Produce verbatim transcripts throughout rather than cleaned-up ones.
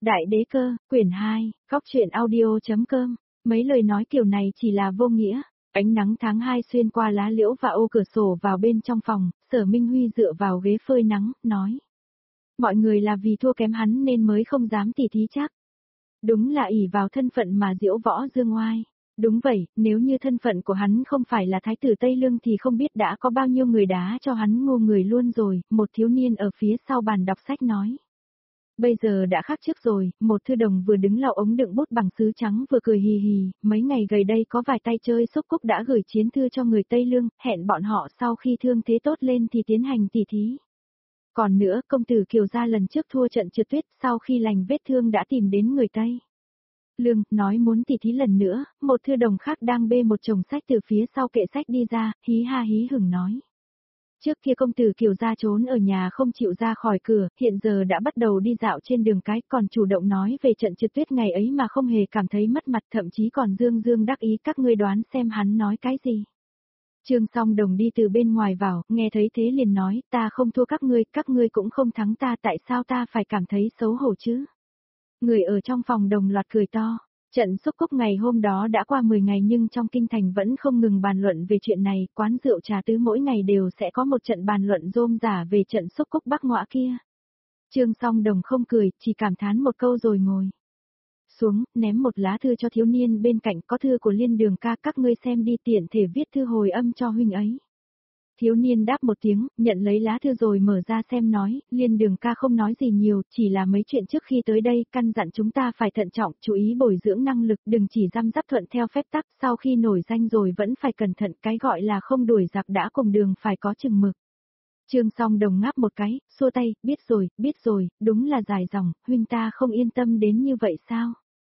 Đại đế cơ, quyển hai, góc truyện audio.com, mấy lời nói kiểu này chỉ là vô nghĩa. Ánh nắng tháng hai xuyên qua lá liễu và ô cửa sổ vào bên trong phòng, Sở Minh Huy dựa vào ghế phơi nắng, nói. Mọi người là vì thua kém hắn nên mới không dám tỉ thí chắc. Đúng là ỷ vào thân phận mà diễu võ dương oai. Đúng vậy, nếu như thân phận của hắn không phải là thái tử Tây Lương thì không biết đã có bao nhiêu người đá cho hắn ngu người luôn rồi, một thiếu niên ở phía sau bàn đọc sách nói. Bây giờ đã khác trước rồi, một thư đồng vừa đứng lau ống đựng bút bằng sứ trắng vừa cười hì hì, mấy ngày gần đây có vài tay chơi xúc cúc đã gửi chiến thư cho người Tây Lương, hẹn bọn họ sau khi thương thế tốt lên thì tiến hành tỉ thí. Còn nữa, công tử Kiều Gia lần trước thua trận trượt tuyết, sau khi lành vết thương đã tìm đến người Tây Lương, nói muốn tỉ thí lần nữa, một thư đồng khác đang bê một chồng sách từ phía sau kệ sách đi ra, hí ha hí hửng nói. Trước kia công tử Kiều Gia trốn ở nhà không chịu ra khỏi cửa, hiện giờ đã bắt đầu đi dạo trên đường cái, còn chủ động nói về trận trượt tuyết ngày ấy mà không hề cảm thấy mất mặt, thậm chí còn dương dương đắc ý. Các ngươi đoán xem hắn nói cái gì. Trương Song Đồng đi từ bên ngoài vào, nghe thấy thế liền nói, ta không thua các ngươi, các ngươi cũng không thắng ta, tại sao ta phải cảm thấy xấu hổ chứ? Người ở trong phòng đồng loạt cười to. Trận xúc cúc ngày hôm đó đã qua mười ngày nhưng trong kinh thành vẫn không ngừng bàn luận về chuyện này, quán rượu trà tứ mỗi ngày đều sẽ có một trận bàn luận rôm rả về trận xúc cúc Bắc Ngõa kia. Trương Song Đồng không cười, chỉ cảm thán một câu rồi ngồi xuống, ném một lá thư cho thiếu niên bên cạnh, có thư của Liên Đường ca, các ngươi xem đi, tiện thể viết thư hồi âm cho huynh ấy. Thiếu niên đáp một tiếng, nhận lấy lá thư rồi mở ra xem nói, Liên Đường ca không nói gì nhiều, chỉ là mấy chuyện trước khi tới đây, căn dặn chúng ta phải thận trọng, chú ý bồi dưỡng năng lực, đừng chỉ răm rắp thuận theo phép tắc, sau khi nổi danh rồi vẫn phải cẩn thận, cái gọi là không đuổi giặc đã cùng đường phải có chừng mực. Trương Song Đồng ngáp một cái, xua tay, biết rồi, biết rồi, đúng là dài dòng, huynh ta không yên tâm đến như vậy sao?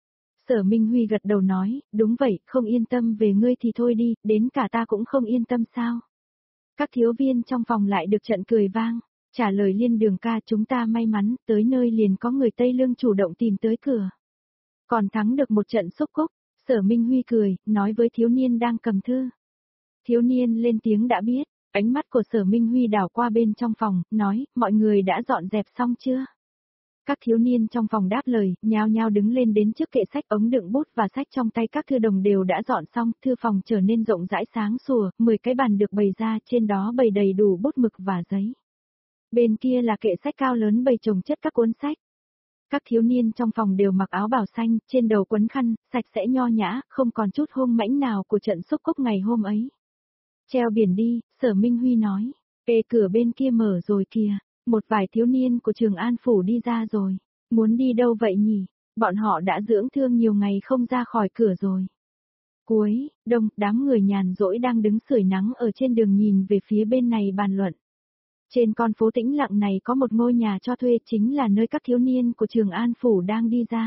Sở Minh Huy gật đầu nói, đúng vậy, không yên tâm về ngươi thì thôi đi, đến cả ta cũng không yên tâm sao? Các thiếu viên trong phòng lại được trận cười vang, trả lời Liên Đường ca, chúng ta may mắn, tới nơi liền có người Tây Lương chủ động tìm tới cửa. Còn thắng được một trận xúc cúc, Sở Minh Huy cười, nói với thiếu niên đang cầm thư. Thiếu niên lên tiếng đã biết, ánh mắt của Sở Minh Huy đảo qua bên trong phòng, nói, mọi người đã dọn dẹp xong chưa? Các thiếu niên trong phòng đáp lời, nhao nhao đứng lên đến trước kệ sách, ống đựng bút và sách trong tay các thư đồng đều đã dọn xong, thư phòng trở nên rộng rãi sáng sủa, mười cái bàn được bày ra, trên đó bày đầy đủ bút mực và giấy. Bên kia là kệ sách cao lớn bày chồng chất các cuốn sách. Các thiếu niên trong phòng đều mặc áo bào xanh, trên đầu quấn khăn, sạch sẽ nho nhã, không còn chút hung mãnh nào của trận xúc cúc ngày hôm ấy. Treo biển đi, Sở Minh Huy nói, kệ cửa bên kia mở rồi kìa. Một vài thiếu niên của Trường An Phủ đi ra rồi, muốn đi đâu vậy nhỉ, bọn họ đã dưỡng thương nhiều ngày không ra khỏi cửa rồi. Cuối, đông, đám người nhàn rỗi đang đứng sưởi nắng ở trên đường nhìn về phía bên này bàn luận. Trên con phố tĩnh lặng này có một ngôi nhà cho thuê, chính là nơi các thiếu niên của Trường An Phủ đang đi ra.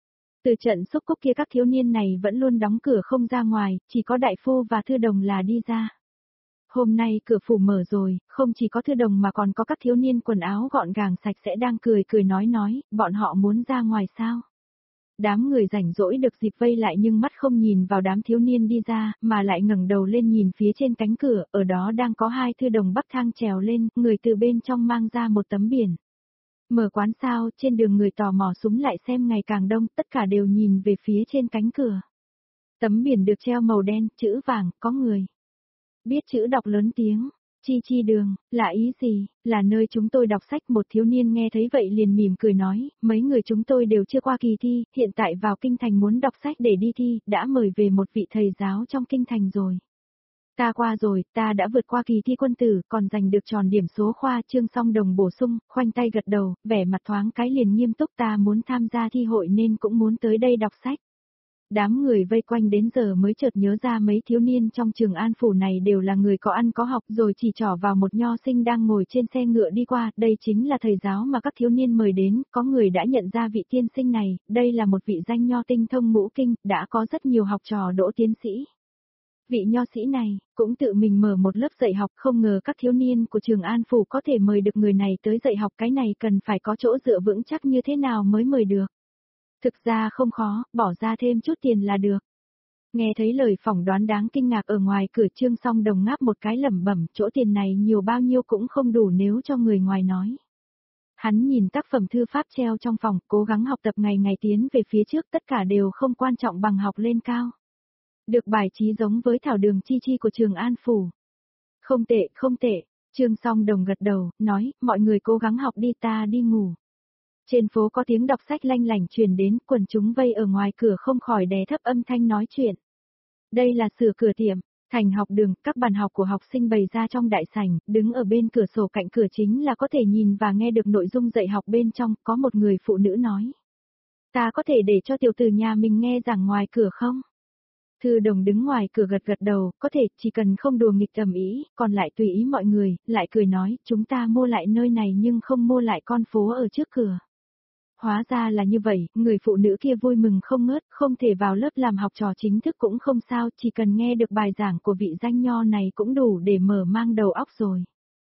Từ trận xúc cúc kia các thiếu niên này vẫn luôn đóng cửa không ra ngoài, chỉ có đại phu và thư đồng là đi ra. Hôm nay cửa phủ mở rồi, không chỉ có thư đồng mà còn có các thiếu niên quần áo gọn gàng sạch sẽ đang cười cười nói nói, bọn họ muốn ra ngoài sao? Đám người rảnh rỗi được dịp vây lại nhưng mắt không nhìn vào đám thiếu niên đi ra, mà lại ngẩng đầu lên nhìn phía trên cánh cửa, ở đó đang có hai thư đồng bắc thang trèo lên, người từ bên trong mang ra một tấm biển. Mở quán sao, trên đường người tò mò súng lại xem ngày càng đông, tất cả đều nhìn về phía trên cánh cửa. Tấm biển được treo màu đen, chữ vàng, có người. Biết chữ đọc lớn tiếng, chi chi đường, là ý gì, là nơi chúng tôi đọc sách. Một thiếu niên nghe thấy vậy liền mỉm cười nói, mấy người chúng tôi đều chưa qua kỳ thi, hiện tại vào kinh thành muốn đọc sách để đi thi, đã mời về một vị thầy giáo trong kinh thành rồi. Ta qua rồi, ta đã vượt qua kỳ thi quân tử, còn giành được tròn điểm số khoa. Trương Song Đồng bổ sung, khoanh tay gật đầu, vẻ mặt thoáng cái liền nghiêm túc, ta muốn tham gia thi hội nên cũng muốn tới đây đọc sách. Đám người vây quanh đến giờ mới chợt nhớ ra mấy thiếu niên trong Trường An Phủ này đều là người có ăn có học, rồi chỉ trỏ vào một nho sinh đang ngồi trên xe ngựa đi qua, đây chính là thầy giáo mà các thiếu niên mời đến, có người đã nhận ra vị tiên sinh này, đây là một vị danh nho tinh thông ngũ kinh, đã có rất nhiều học trò đỗ tiến sĩ. Vị nho sĩ này, cũng tự mình mở một lớp dạy học, không ngờ các thiếu niên của Trường An Phủ có thể mời được người này tới dạy học, cái này cần phải có chỗ dựa vững chắc như thế nào mới mời được. Thực ra không khó, bỏ ra thêm chút tiền là được. Nghe thấy lời phỏng đoán đáng kinh ngạc ở ngoài cửa, Trương Song Đồng ngáp một cái lẩm bẩm, chỗ tiền này nhiều bao nhiêu cũng không đủ nếu cho người ngoài nói. Hắn nhìn tác phẩm thư pháp treo trong phòng, cố gắng học tập ngày ngày tiến về phía trước, tất cả đều không quan trọng bằng học lên cao. Được bài trí giống với thảo đường chi chi của Trường An Phủ. Không tệ, không tệ, Trương Song Đồng gật đầu, nói, mọi người cố gắng học đi, ta đi ngủ. Trên phố có tiếng đọc sách lanh lảnh truyền đến, quần chúng vây ở ngoài cửa không khỏi đè thấp âm thanh nói chuyện. Đây là sửa cửa tiệm, thành học đường, các bàn học của học sinh bày ra trong đại sảnh, đứng ở bên cửa sổ cạnh cửa chính là có thể nhìn và nghe được nội dung dạy học bên trong, có một người phụ nữ nói. Ta có thể để cho tiểu tử nhà mình nghe giảng ngoài cửa không? Thư Đồng đứng ngoài cửa gật gật đầu, có thể, chỉ cần không đùa nghịch ầm ĩ, còn lại tùy ý mọi người, lại cười nói, chúng ta mua lại nơi này nhưng không mua lại con phố ở trước cửa. Hóa ra là như vậy, người phụ nữ kia vui mừng không ngớt, không thể vào lớp làm học trò chính thức cũng không sao, chỉ cần nghe được bài giảng của vị danh nho này cũng đủ để mở mang đầu óc rồi.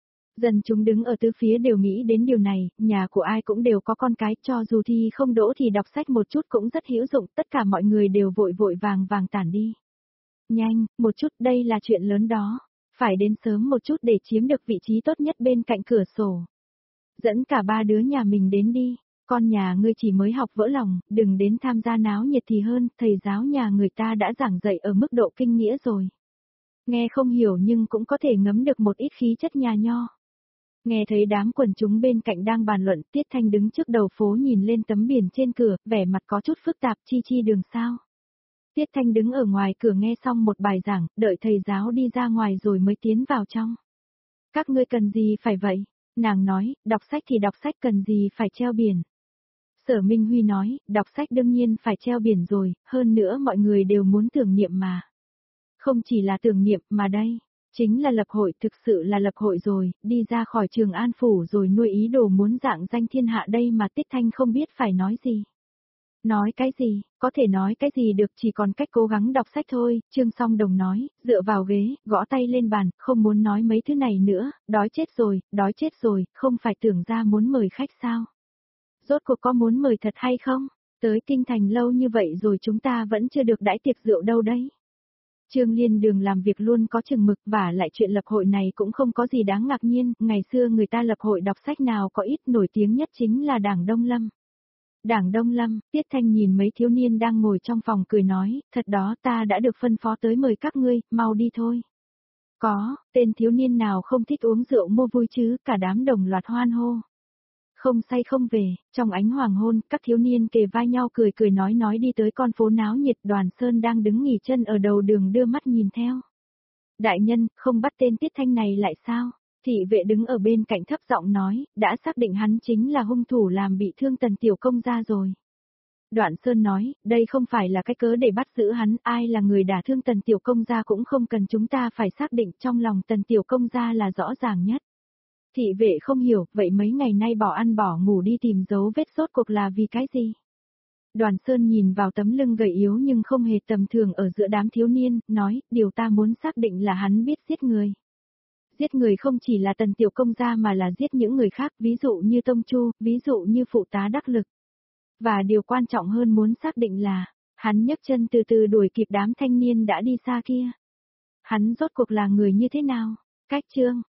Dân chúng đứng ở tứ phía đều nghĩ đến điều này, nhà của ai cũng đều có con cái, cho dù thi không đỗ thì đọc sách một chút cũng rất hữu dụng, tất cả mọi người đều vội vội vàng vàng tản đi. Nhanh, một chút, đây là chuyện lớn đó, phải đến sớm một chút để chiếm được vị trí tốt nhất bên cạnh cửa sổ. Dẫn cả ba đứa nhà mình đến đi, con nhà ngươi chỉ mới học vỡ lòng, đừng đến tham gia náo nhiệt thì hơn, thầy giáo nhà người ta đã giảng dạy ở mức độ kinh nghĩa rồi. Nghe không hiểu nhưng cũng có thể ngấm được một ít khí chất nhà nho. Nghe thấy đám quần chúng bên cạnh đang bàn luận, Tiết Thanh đứng trước đầu phố nhìn lên tấm biển trên cửa, vẻ mặt có chút phức tạp, chi chi đường sao. Tiết Thanh đứng ở ngoài cửa nghe xong một bài giảng, đợi thầy giáo đi ra ngoài rồi mới tiến vào trong. Các ngươi cần gì phải vậy? Nàng nói, đọc sách thì đọc sách, cần gì phải treo biển. Sở Minh Huy nói, đọc sách đương nhiên phải treo biển rồi, hơn nữa mọi người đều muốn tưởng niệm mà. Không chỉ là tưởng niệm mà đây. Chính là lập hội, thực sự là lập hội rồi, đi ra khỏi Trường An Phủ rồi nuôi ý đồ muốn dạng danh thiên hạ đây mà Tiết Thanh không biết phải nói gì. Nói cái gì, có thể nói cái gì được, chỉ còn cách cố gắng đọc sách thôi, Trương Song Đồng nói, dựa vào ghế, gõ tay lên bàn, không muốn nói mấy thứ này nữa, đói chết rồi, đói chết rồi, không phải tưởng ra muốn mời khách sao. Rốt cuộc có muốn mời thật hay không? Tới kinh thành lâu như vậy rồi chúng ta vẫn chưa được đãi tiệc rượu đâu đấy. Trương Liên Đường làm việc luôn có chừng mực, và lại chuyện lập hội này cũng không có gì đáng ngạc nhiên, ngày xưa người ta lập hội đọc sách nào có ít, nổi tiếng nhất chính là Đảng Đông Lâm. Đảng Đông Lâm, Tiết Thanh nhìn mấy thiếu niên đang ngồi trong phòng cười nói, thật đó, ta đã được phân phó tới mời các ngươi, mau đi thôi. Có, tên thiếu niên nào không thích uống rượu mua vui chứ, cả đám đồng loạt hoan hô. Không say không về, trong ánh hoàng hôn, các thiếu niên kề vai nhau cười cười nói nói đi tới con phố náo nhiệt, Đoàn Sơn đang đứng nghỉ chân ở đầu đường đưa mắt nhìn theo. Đại nhân, không bắt tên Tiết Thanh này lại sao? Thị vệ đứng ở bên cạnh thấp giọng nói, đã xác định hắn chính là hung thủ làm bị thương Tần Tiểu Công gia rồi. Đoạn Sơn nói, đây không phải là cái cớ để bắt giữ hắn, ai là người đả thương Tần Tiểu Công gia cũng không cần chúng ta phải xác định, trong lòng Tần Tiểu Công gia là rõ ràng nhất. Thị vệ không hiểu, vậy mấy ngày nay bỏ ăn bỏ ngủ đi tìm dấu vết rốt cuộc là vì cái gì? Đoàn Sơn nhìn vào tấm lưng gầy yếu nhưng không hề tầm thường ở giữa đám thiếu niên, nói, điều ta muốn xác định là hắn biết giết người. Giết người không chỉ là Tần Tiểu Công gia mà là giết những người khác, ví dụ như Tông Chu, ví dụ như phụ tá đắc lực. Và điều quan trọng hơn muốn xác định là, hắn nhấc chân từ từ đuổi kịp đám thanh niên đã đi xa kia. Hắn rốt cuộc là người như thế nào? Cách chương